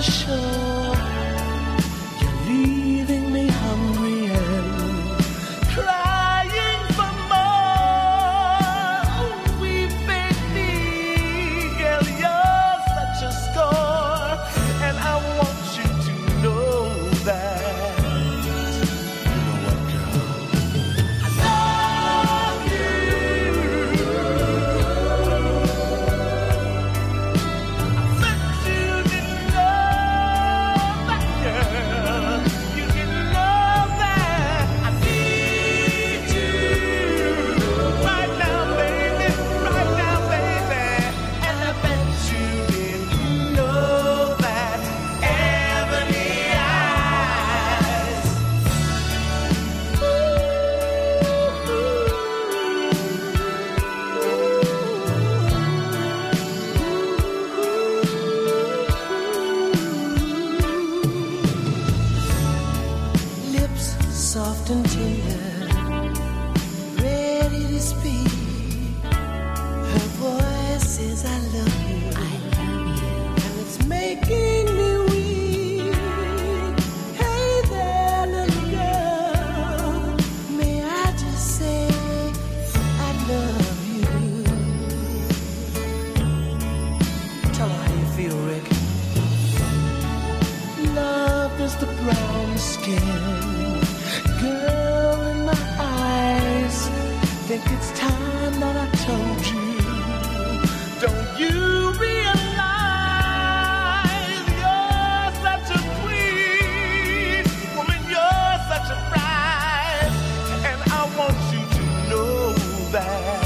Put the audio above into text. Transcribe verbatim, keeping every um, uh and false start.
the shore. You're leaving me hungry and crying for more. Oh, weeping me, girl, you're such a score, and I want you to know that. Soft and tender, ready to speak. Her voice says, I love you, I love you, and it's making me weak. Hey there, little girl, may I just say, I love you. Tell her how you feel, Rick. Love is the brown skin, girl in my eyes. Think it's time that I told you. Don't you realize you're such a queen, woman, you're such a prize, and I want you to know that.